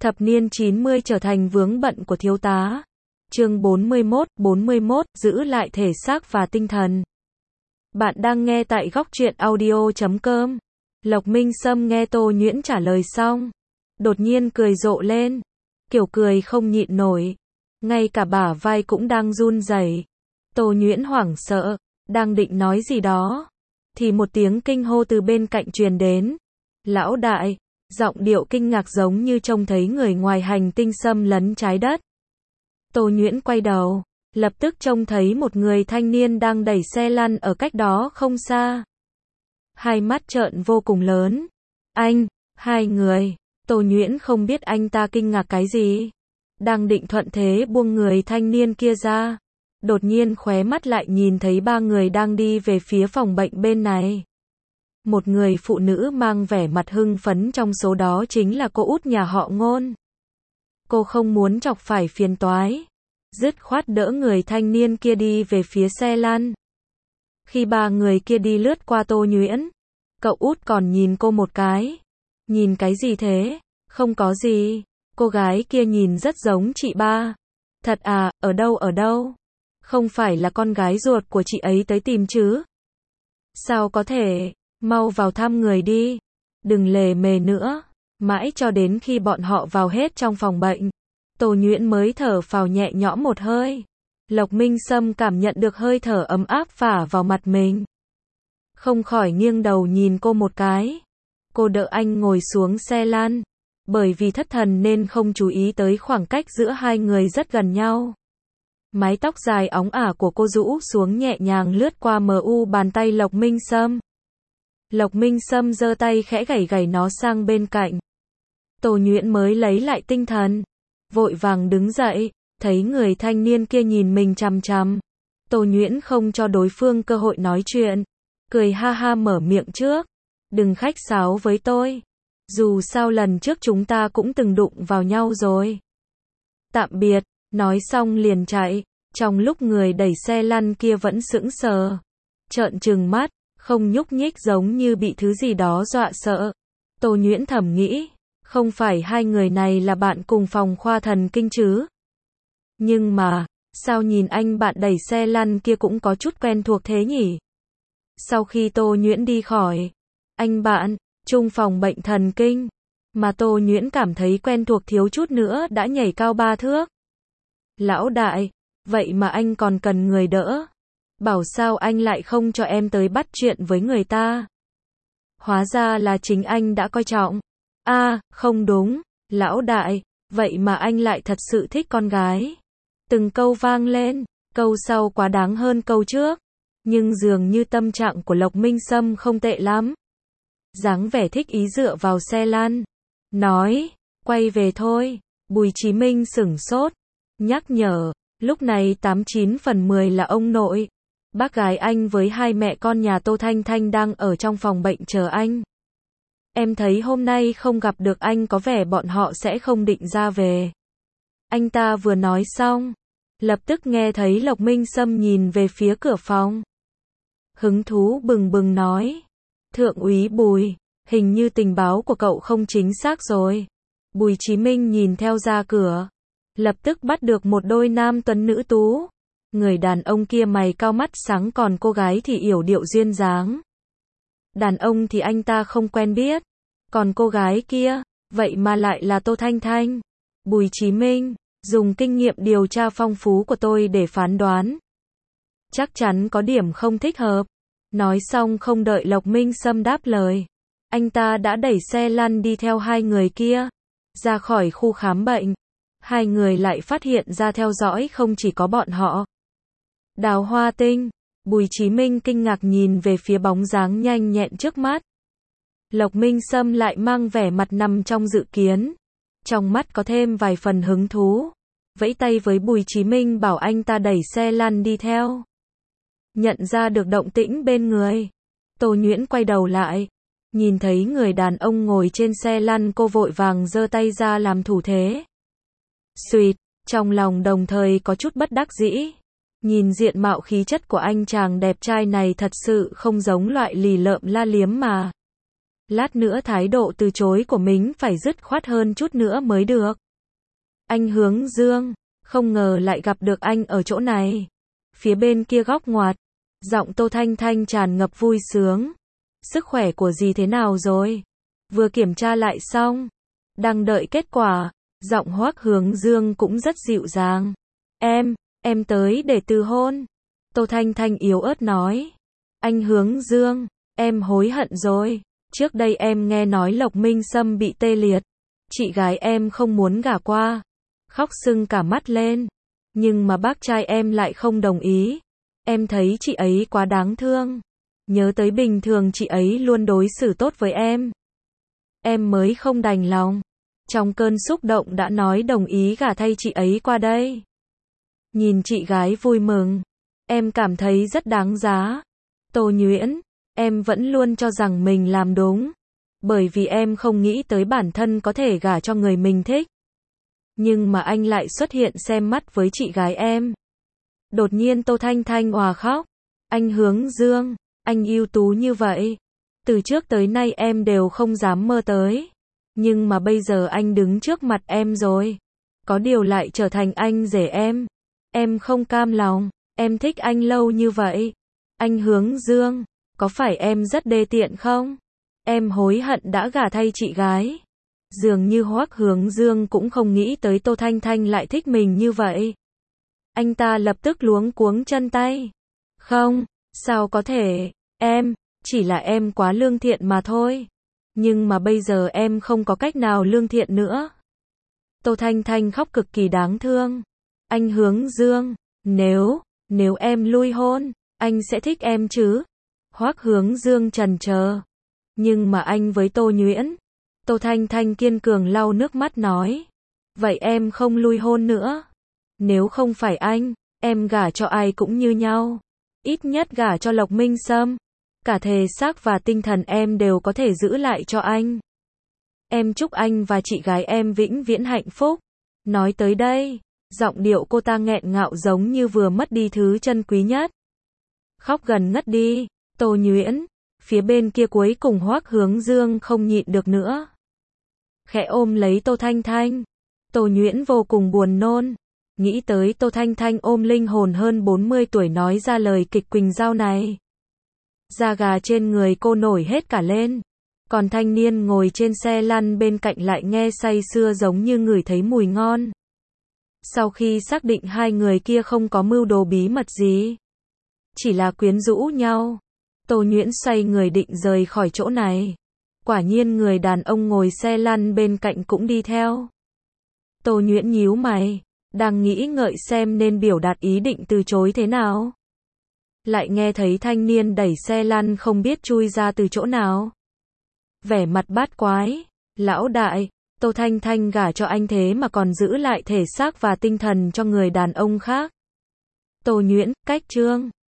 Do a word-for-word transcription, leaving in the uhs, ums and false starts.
Thập niên chín mươi trở thành vướng bận của thiếu tá. Chương bốn mươi mốt, bốn mươi mốt, giữ lại thể xác và tinh thần. Bạn đang nghe tại góc truyện audio chấm com. Lộc Minh Sâm nghe Tô Nhuyễn trả lời xong, đột nhiên cười rộ lên, kiểu cười không nhịn nổi, ngay cả bả vai cũng đang run rẩy. Tô Nhuyễn hoảng sợ, đang định nói gì đó, thì một tiếng kinh hô từ bên cạnh truyền đến. Lão đại, giọng điệu kinh ngạc giống như trông thấy người ngoài hành tinh xâm lấn trái đất. Tô Nhuyễn quay đầu, lập tức trông thấy một người thanh niên đang đẩy xe lăn ở cách đó không xa. Hai mắt trợn vô cùng lớn. Anh, hai người. Tô Nhuyễn không biết anh ta kinh ngạc cái gì. Đang định thuận thế buông người thanh niên kia ra. Đột nhiên khóe mắt lại nhìn thấy ba người đang đi về phía phòng bệnh bên này. Một người phụ nữ mang vẻ mặt hưng phấn trong số đó chính là cô út nhà họ Ngôn. Cô không muốn chọc phải phiền toái, dứt khoát đỡ người thanh niên kia đi về phía xe lăn. Khi ba người kia đi lướt qua Tô Nhuyễn, cậu út còn nhìn cô một cái. Nhìn cái gì thế? Không có gì. Cô gái kia nhìn rất giống chị ba. Thật à, ở đâu ở đâu? Không phải là con gái ruột của chị ấy tới tìm chứ? Sao có thể? Mau vào thăm người đi. Đừng lề mề nữa. Mãi cho đến khi bọn họ vào hết trong phòng bệnh, Tô Nhuyễn mới thở phào nhẹ nhõm một hơi. Lộc Minh Sâm cảm nhận được hơi thở ấm áp phả vào mặt mình, không khỏi nghiêng đầu nhìn cô một cái. Cô đỡ anh ngồi xuống xe lăn, bởi vì thất thần nên không chú ý tới khoảng cách giữa hai người rất gần nhau. Mái tóc dài óng ả của cô rũ xuống nhẹ nhàng lướt qua mờ u bàn tay Lộc Minh Sâm. Lộc Minh Sâm giơ tay khẽ gẩy gẩy nó sang bên cạnh. Tô Nhuyễn mới lấy lại tinh thần, vội vàng đứng dậy, thấy người thanh niên kia nhìn mình chằm chằm. Tô Nhuyễn không cho đối phương cơ hội nói chuyện, cười ha ha mở miệng trước. Đừng khách sáo với tôi. Dù sao lần trước chúng ta cũng từng đụng vào nhau rồi. Tạm biệt, nói xong liền chạy. Trong lúc người đẩy xe lăn kia vẫn sững sờ, trợn trừng mắt, không nhúc nhích giống như bị thứ gì đó dọa sợ. Tô Nhuyễn thầm nghĩ, không phải hai người này là bạn cùng phòng khoa thần kinh chứ? Nhưng mà, sao nhìn anh bạn đẩy xe lăn kia cũng có chút quen thuộc thế nhỉ? Sau khi Tô Nhuyễn đi khỏi, anh bạn, chung phòng bệnh thần kinh, mà Tô Nhuyễn cảm thấy quen thuộc thiếu chút nữa đã nhảy cao ba thước. Lão đại, vậy mà anh còn cần người đỡ. Bảo sao anh lại không cho em tới bắt chuyện với người ta. Hóa ra là chính anh đã coi trọng. A, à, không đúng, lão đại, vậy mà anh lại thật sự thích con gái. Từng câu vang lên, câu sau quá đáng hơn câu trước. Nhưng dường như tâm trạng của Lộc Minh Sâm không tệ lắm. Dáng vẻ thích ý dựa vào xe lăn, nói, quay về thôi. Bùi Chí Minh sửng sốt, nhắc nhở, lúc này tám chín phần mười là ông nội. Bác gái anh với hai mẹ con nhà Tô Thanh Thanh đang ở trong phòng bệnh chờ anh. Em thấy hôm nay không gặp được anh có vẻ bọn họ sẽ không định ra về. Anh ta vừa nói xong, lập tức nghe thấy Lộc Minh Sâm nhìn về phía cửa phòng. Hứng thú bừng bừng nói, Thượng úy Bùi, hình như tình báo của cậu không chính xác rồi. Bùi Chí Minh nhìn theo ra cửa, lập tức bắt được một đôi nam tuấn nữ tú. Người đàn ông kia mày cao mắt sáng, còn cô gái thì yểu điệu duyên dáng. Đàn ông thì anh ta không quen biết, còn cô gái kia, vậy mà lại là Tô Thanh Thanh. Bùi Chí Minh, dùng kinh nghiệm điều tra phong phú của tôi để phán đoán, chắc chắn có điểm không thích hợp. Nói xong không đợi Lộc Minh Sâm đáp lời, anh ta đã đẩy xe lăn đi theo hai người kia, ra khỏi khu khám bệnh. Hai người lại phát hiện ra theo dõi không chỉ có bọn họ. Đào Hoa Tinh, Bùi Chí Minh kinh ngạc nhìn về phía bóng dáng nhanh nhẹn trước mắt. Lộc Minh Sâm lại mang vẻ mặt nằm trong dự kiến, trong mắt có thêm vài phần hứng thú, vẫy tay với Bùi Chí Minh bảo anh ta đẩy xe lăn đi theo. Nhận ra được động tĩnh bên người, Tô Nhuyễn quay đầu lại, nhìn thấy người đàn ông ngồi trên xe lăn, cô vội vàng giơ tay ra làm thủ thế. Xuỵt, trong lòng đồng thời có chút bất đắc dĩ. Nhìn diện mạo khí chất của anh chàng đẹp trai này thật sự không giống loại lì lợm la liếm mà. Lát nữa thái độ từ chối của mình phải dứt khoát hơn chút nữa mới được. Anh Hướng Dương, không ngờ lại gặp được anh ở chỗ này. Phía bên kia góc ngoặt, giọng Tô Thanh Thanh tràn ngập vui sướng. Sức khỏe của dì thế nào rồi? Vừa kiểm tra lại xong, đang đợi kết quả. Giọng Hoắc Hướng Dương cũng rất dịu dàng. Em, em tới để từ hôn. Tô Thanh Thanh yếu ớt nói. Anh Hướng Dương, em hối hận rồi. Trước đây em nghe nói Lộc Minh Sâm bị tê liệt. Chị gái em không muốn gả qua. Khóc sưng cả mắt lên. Nhưng mà bác trai em lại không đồng ý. Em thấy chị ấy quá đáng thương. Nhớ tới bình thường chị ấy luôn đối xử tốt với em. Em mới không đành lòng. Trong cơn xúc động đã nói đồng ý gả thay chị ấy qua đây. Nhìn chị gái vui mừng. Em cảm thấy rất đáng giá. Tô Nhuyễn, em vẫn luôn cho rằng mình làm đúng. Bởi vì em không nghĩ tới bản thân có thể gả cho người mình thích. Nhưng mà anh lại xuất hiện xem mắt với chị gái em. Đột nhiên Tô Thanh Thanh òa khóc. Anh Hướng Dương, anh ưu tú như vậy. Từ trước tới nay em đều không dám mơ tới. Nhưng mà bây giờ anh đứng trước mặt em rồi. Có điều lại trở thành anh rể em. Em không cam lòng. Em thích anh lâu như vậy. Anh Hướng Dương, có phải em rất đê tiện không? Em hối hận đã gả thay chị gái. Dường như Hoắc Hướng Dương cũng không nghĩ tới Tô Thanh Thanh lại thích mình như vậy. Anh ta lập tức luống cuống chân tay. Không, sao có thể, em, chỉ là em quá lương thiện mà thôi. Nhưng mà bây giờ em không có cách nào lương thiện nữa. Tô Thanh Thanh khóc cực kỳ đáng thương. Anh Hướng Dương, nếu, nếu em lui hôn, anh sẽ thích em chứ? Hoắc Hướng Dương trần chờ. Nhưng mà anh với Tô Nhuyễn. Tô Thanh Thanh kiên cường lau nước mắt nói. Vậy em không lui hôn nữa. Nếu không phải anh, em gả cho ai cũng như nhau. Ít nhất gả cho Lộc Minh Sâm. Cả thể xác và tinh thần em đều có thể giữ lại cho anh. Em chúc anh và chị gái em vĩnh viễn hạnh phúc. Nói tới đây, giọng điệu cô ta nghẹn ngào giống như vừa mất đi thứ chân quý nhất. Khóc gần ngất đi. Tô Nhuyễn, phía bên kia cuối cùng Hoắc Hướng Dương không nhịn được nữa. Khẽ ôm lấy Tô Thanh Thanh. Tô Nhuyễn vô cùng buồn nôn. Nghĩ tới Tô Thanh Thanh ôm linh hồn hơn bốn mươi tuổi nói ra lời kịch Quỳnh Giao này. Da gà trên người cô nổi hết cả lên. Còn thanh niên ngồi trên xe lăn bên cạnh lại nghe say sưa giống như ngửi thấy mùi ngon. Sau khi xác định hai người kia không có mưu đồ bí mật gì, chỉ là quyến rũ nhau, Tô Nhuyễn xoay người định rời khỏi chỗ này. Quả nhiên người đàn ông ngồi xe lăn bên cạnh cũng đi theo. Tô Nhuyễn nhíu mày, đang nghĩ ngợi xem nên biểu đạt ý định từ chối thế nào. Lại nghe thấy thanh niên đẩy xe lăn không biết chui ra từ chỗ nào. Vẻ mặt bát quái, lão đại, Tô Thanh Thanh gả cho anh thế mà còn giữ lại thể xác và tinh thần cho người đàn ông khác. Tô Nhuyễn, cách chương